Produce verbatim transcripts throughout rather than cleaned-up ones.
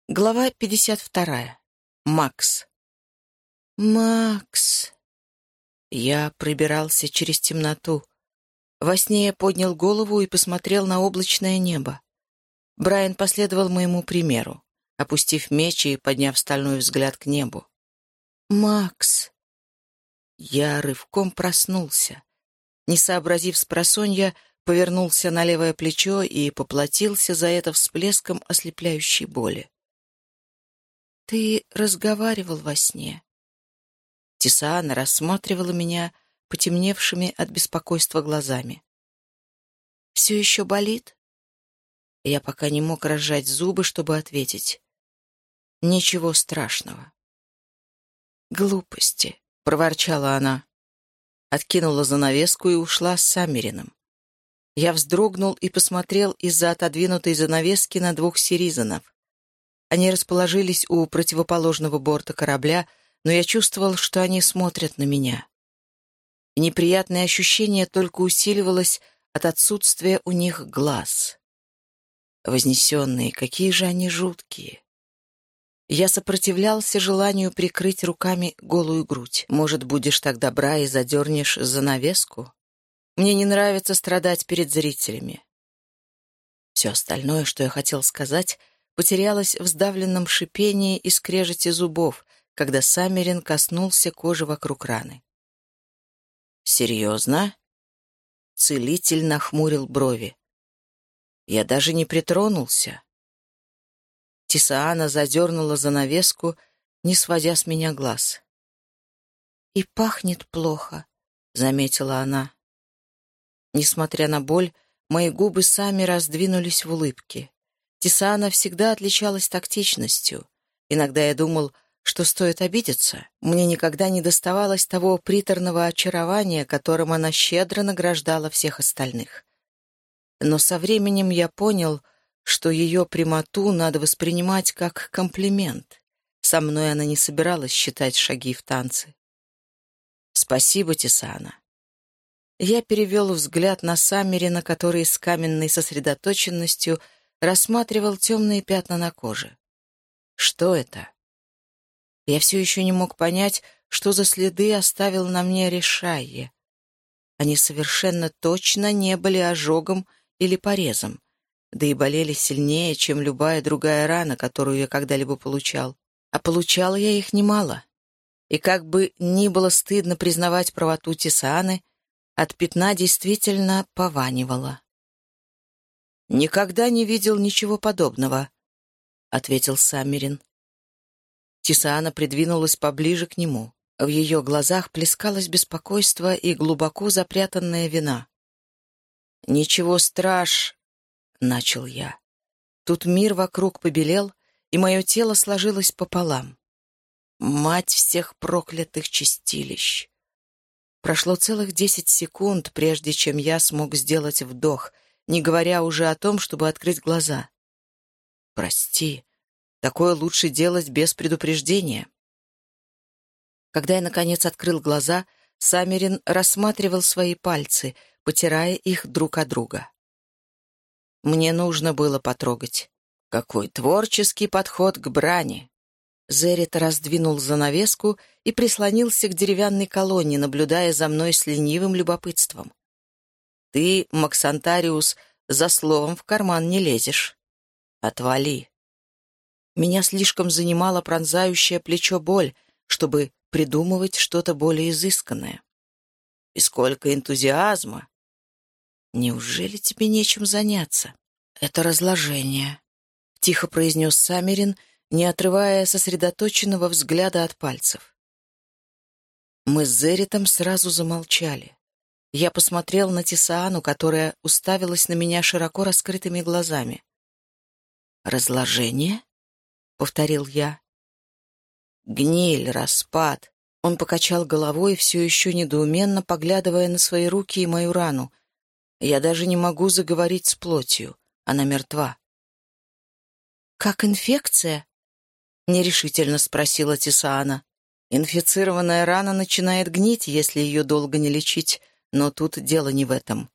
Глава пятьдесят вторая. Макс. «Макс!» Я пробирался через темноту. Во сне я поднял голову и посмотрел на облачное небо. Брайан последовал моему примеру, опустив меч и подняв стальной взгляд к небу. «Макс!» Я рывком проснулся. Не сообразив спросонья, повернулся на левое плечо и поплатился за это всплеском ослепляющей боли. «Ты разговаривал во сне». Тисаана рассматривала меня потемневшими от беспокойства глазами. «Все еще болит?» Я пока не мог разжать зубы, чтобы ответить. «Ничего страшного». «Глупости», — проворчала она. Откинула занавеску и ушла с Саммерином. Я вздрогнул и посмотрел из-за отодвинутой занавески на двух сиризанов. Они расположились у противоположного борта корабля, но я чувствовал, что они смотрят на меня. И неприятное ощущение только усиливалось от отсутствия у них глаз. Вознесенные, какие же они жуткие. Я сопротивлялся желанию прикрыть руками голую грудь. Может, будешь так добра и задернешь занавеску? Мне не нравится страдать перед зрителями. Все остальное, что я хотел сказать, потерялось в сдавленном шипении и скрежете зубов, когда Саммерин коснулся кожи вокруг раны. «Серьезно?» Целитель нахмурил брови. «Я даже не притронулся». Тисаана задернула занавеску, не сводя с меня глаз. «И пахнет плохо», — заметила она. Несмотря на боль, мои губы сами раздвинулись в улыбке. Тисаана всегда отличалась тактичностью. Иногда я думал, что стоит обидеться. Мне никогда не доставалось того приторного очарования, которым она щедро награждала всех остальных. Но со временем я понял, что ее прямоту надо воспринимать как комплимент. Со мной она не собиралась считать шаги в танце. «Спасибо, Тисаана». Я перевел взгляд на Саммерина, который с каменной сосредоточенностью рассматривал темные пятна на коже. Что это? Я все еще не мог понять, что за следы оставил на мне Решайе. Они совершенно точно не были ожогом или порезом, да и болели сильнее, чем любая другая рана, которую я когда-либо получал. А получал я их немало. И как бы ни было стыдно признавать правоту Тисааны, от пятна действительно пованивало. «Никогда не видел ничего подобного», — ответил Саммерин. Тисаана придвинулась поближе к нему. В ее глазах плескалось беспокойство и глубоко запрятанная вина. «Ничего страш...» — начал я. Тут мир вокруг побелел, и мое тело сложилось пополам. Мать всех проклятых чистилищ! Прошло целых десять секунд, прежде чем я смог сделать вдох, не говоря уже о том, чтобы открыть глаза. «Прости, такое лучше делать без предупреждения». Когда я, наконец, открыл глаза, Саммерин рассматривал свои пальцы, потирая их друг от друга. Мне нужно было потрогать. Какой творческий подход к брани! Зеррит раздвинул занавеску и прислонился к деревянной колонне, наблюдая за мной с ленивым любопытством. «Ты, Максантариус, за словом в карман не лезешь. Отвали». Меня слишком занимала пронзающее плечо боль, чтобы придумывать что-то более изысканное. И сколько энтузиазма! Неужели тебе нечем заняться? Это разложение, — тихо произнес Саммерин, не отрывая сосредоточенного взгляда от пальцев. Мы с Зерритом сразу замолчали. Я посмотрел на Тисаану, которая уставилась на меня широко раскрытыми глазами. «Разложение?» — повторил я. «Гниль, распад». Он покачал головой, все еще недоуменно поглядывая на свои руки и мою рану. «Я даже не могу заговорить с плотью. Она мертва». «Как инфекция?» — нерешительно спросила Тисаана. «Инфицированная рана начинает гнить, если ее долго не лечить, но тут дело не в этом.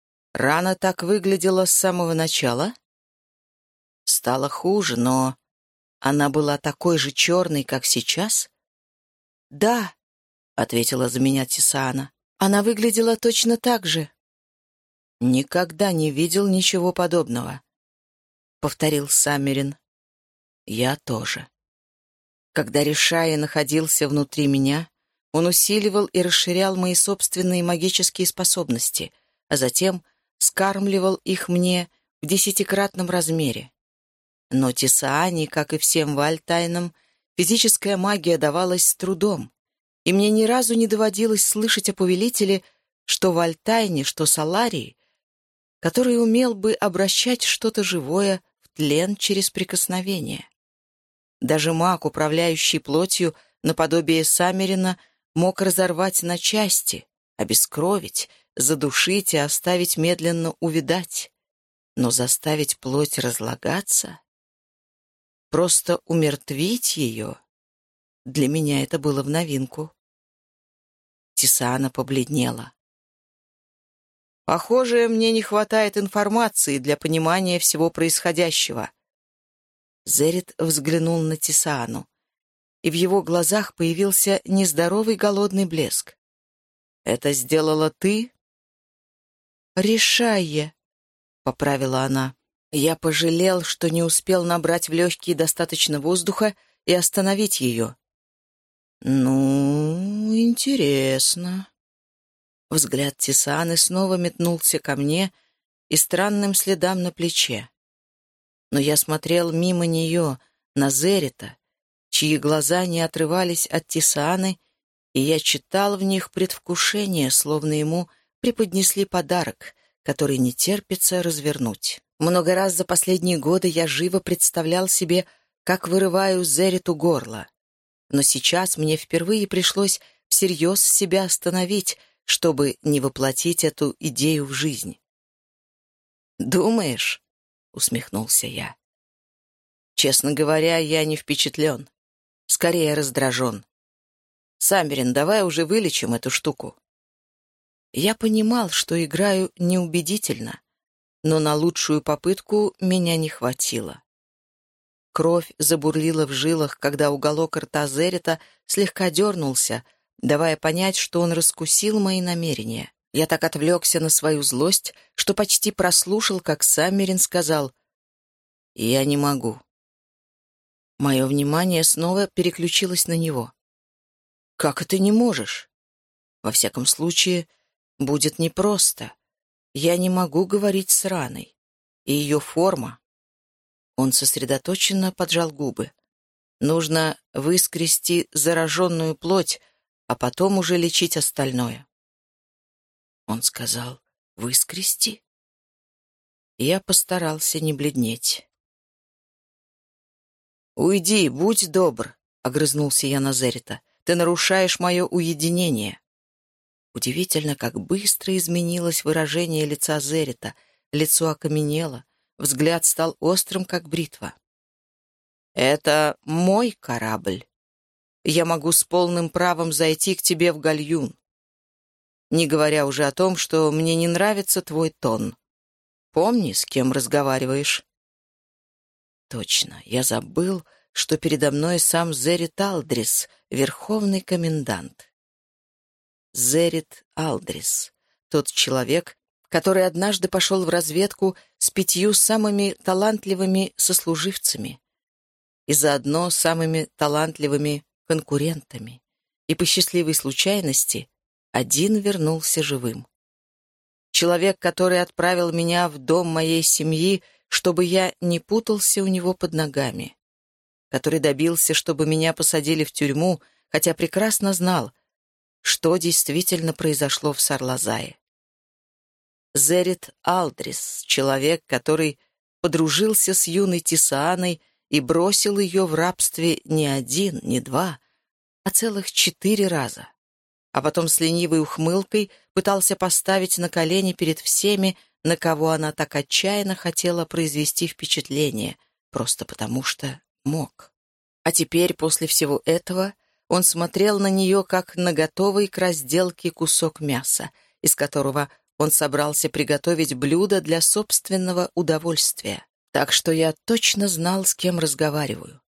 Рана так выглядела с самого начала?» «Стало хуже, но...» Она была такой же черной, как сейчас? «Да», — ответила за меня Тисаана. «Она выглядела точно так же». «Никогда не видел ничего подобного», — повторил Саммерин. «Я тоже». Когда Решая находился внутри меня, он усиливал и расширял мои собственные магические способности, а затем скармливал их мне в десятикратном размере. Но Тисаане, как и всем вальтайнам, физическая магия давалась с трудом, и мне ни разу не доводилось слышать о повелителе, что в Альтайне, что Саларии, который умел бы обращать что-то живое в тлен через прикосновение. Даже маг, управляющий плотью наподобие Саммерина, мог разорвать на части, обескровить, задушить и оставить медленно увядать. Но заставить плоть разлагаться, просто умертвить ее, для меня это было в новинку. Тисаана побледнела. «Похоже, мне не хватает информации для понимания всего происходящего». Зерит взглянул на Тисаану, и в его глазах появился нездоровый голодный блеск. «Это сделала ты?» «Решая», — поправила она. Я пожалел, что не успел набрать в легкие достаточно воздуха и остановить ее. «Ну, интересно». Взгляд Тисааны снова метнулся ко мне и странным следам на плече. Но я смотрел мимо нее, на Зерита, чьи глаза не отрывались от Тисааны, и я читал в них предвкушение, словно ему преподнесли подарок, который не терпится развернуть. Много раз за последние годы я живо представлял себе, как вырываю Зериту горло. Но сейчас мне впервые пришлось всерьез себя остановить, чтобы не воплотить эту идею в жизнь. «Думаешь?» — усмехнулся я. «Честно говоря, я не впечатлен. Скорее раздражен. Саммерин, давай уже вылечим эту штуку». Я понимал, что играю неубедительно, но на лучшую попытку меня не хватило. Кровь забурлила в жилах, когда уголок рта Зерита слегка дернулся, давая понять, что он раскусил мои намерения. Я так отвлекся на свою злость, что почти прослушал, как Саммерин сказал: «Я не могу». Мое внимание снова переключилось на него. «Как это не можешь?» «Во всяком случае, будет непросто. Я не могу говорить с раной. И ее форма...» Он сосредоточенно поджал губы. «Нужно выскрести зараженную плоть, а потом уже лечить остальное». Он сказал: «Выскрести?» Я постарался не бледнеть. «Уйди, будь добр», — огрызнулся я на Зерита. «Ты нарушаешь мое уединение». Удивительно, как быстро изменилось выражение лица Зерита. Лицо окаменело, взгляд стал острым, как бритва. «Это мой корабль. Я могу с полным правом зайти к тебе в гальюн. Не говоря уже о том, что мне не нравится твой тон. Помни, с кем разговариваешь». Точно, я забыл, что передо мной сам Зерит Алдрис, верховный комендант. Зерит Алдрис, тот человек, который однажды пошел в разведку с пятью самыми талантливыми сослуживцами и заодно самыми талантливыми конкурентами, и по счастливой случайности один вернулся живым. Человек, который отправил меня в дом моей семьи, чтобы я не путался у него под ногами, который добился, чтобы меня посадили в тюрьму, хотя прекрасно знал, что действительно произошло в Сарлазае. Зерит Алдрис, человек, который подружился с юной Тисааной и бросил ее в рабстве не один, не два, а целых четыре раза, а потом с ленивой ухмылкой пытался поставить на колени перед всеми, на кого она так отчаянно хотела произвести впечатление, просто потому что мог. А теперь, после всего этого, он смотрел на нее, как на готовый к разделке кусок мяса, из которого он собрался приготовить блюдо для собственного удовольствия. Так что я точно знал, с кем разговариваю.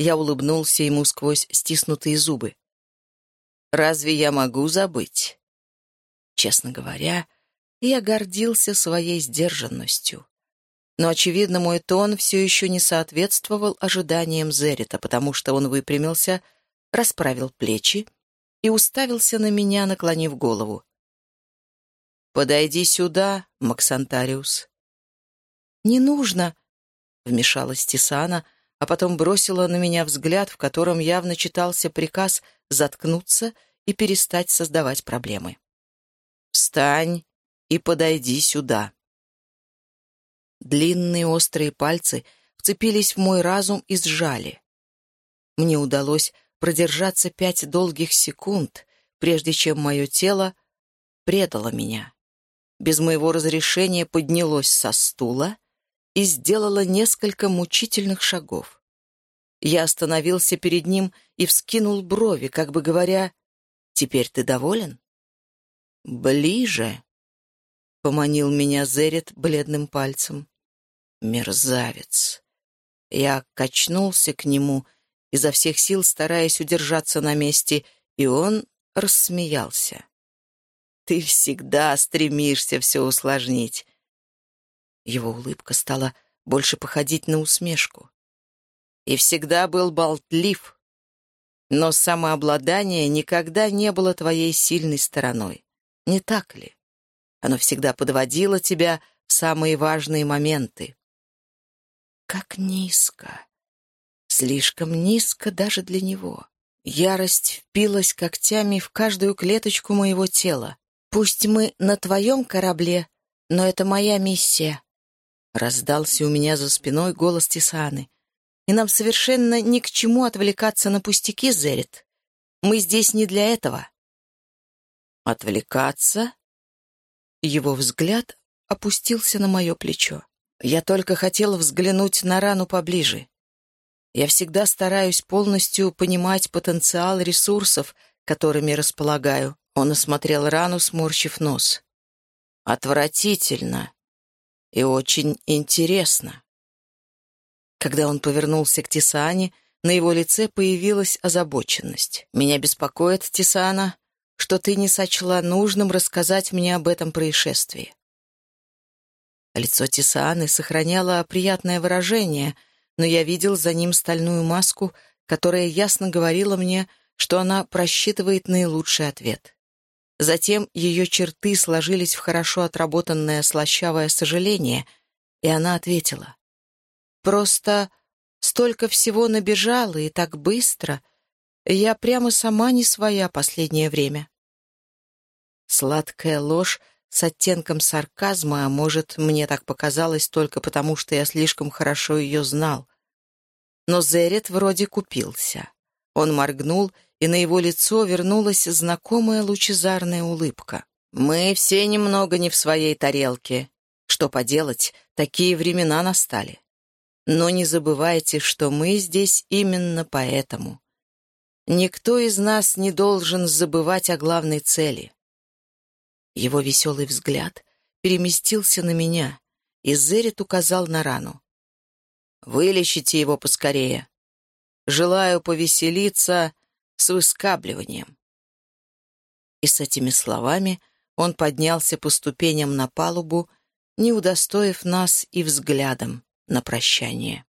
Я улыбнулся ему сквозь стиснутые зубы. «Разве я могу забыть?» Честно говоря, я гордился своей сдержанностью. Но, очевидно, мой тон все еще не соответствовал ожиданиям Зерита, потому что он выпрямился, расправил плечи и уставился на меня, наклонив голову. «Подойди сюда, Максантариус». «Не нужно», — вмешалась Тисана, а потом бросила на меня взгляд, в котором явно читался приказ заткнуться и перестать создавать проблемы. «Встань и подойди сюда». Длинные острые пальцы вцепились в мой разум и сжали. Мне удалось продержаться пять долгих секунд, прежде чем мое тело предало меня. Без моего разрешения поднялось со стула и сделала несколько мучительных шагов. Я остановился перед ним и вскинул брови, как бы говоря, «Теперь ты доволен?» «Ближе», — поманил меня Зерит бледным пальцем. «Мерзавец!» Я качнулся к нему, изо всех сил стараясь удержаться на месте, и он рассмеялся. «Ты всегда стремишься все усложнить». Его улыбка стала больше походить на усмешку. «И всегда был болтлив. Но самообладание никогда не было твоей сильной стороной. Не так ли? Оно всегда подводило тебя в самые важные моменты». Как низко. Слишком низко даже для него. Ярость впилась когтями в каждую клеточку моего тела. «Пусть мы на твоем корабле, но это моя миссия», — раздался у меня за спиной голос Тисаны. «И нам совершенно ни к чему отвлекаться на пустяки, Зерит. Мы здесь не для этого». «Отвлекаться?» Его взгляд опустился на мое плечо. Я только хотела взглянуть на рану поближе. Я всегда стараюсь полностью понимать потенциал ресурсов, которыми располагаю. Он осмотрел рану, сморщив нос. Отвратительно и очень интересно. Когда он повернулся к Тисане, на его лице появилась озабоченность. «Меня беспокоит, Тисана, что ты не сочла нужным рассказать мне об этом происшествии». Лицо Тисаны сохраняло приятное выражение, но я видел за ним стальную маску, которая ясно говорила мне, что она просчитывает наилучший ответ. Затем ее черты сложились в хорошо отработанное слащавое сожаление, и она ответила. «Просто столько всего набежало, и так быстро. Я прямо сама не своя последнее время». Сладкая ложь с оттенком сарказма, а может, мне так показалось только потому, что я слишком хорошо ее знал. Но Зерит вроде купился. Он моргнул, и на его лицо вернулась знакомая лучезарная улыбка. «Мы все немного не в своей тарелке. Что поделать, такие времена настали. Но не забывайте, что мы здесь именно поэтому. Никто из нас не должен забывать о главной цели». Его веселый взгляд переместился на меня, и Зерит указал на рану. «Вылечите его поскорее. Желаю повеселиться с выскабливанием». И с этими словами он поднялся по ступеням на палубу, не удостоив нас и взглядом на прощание.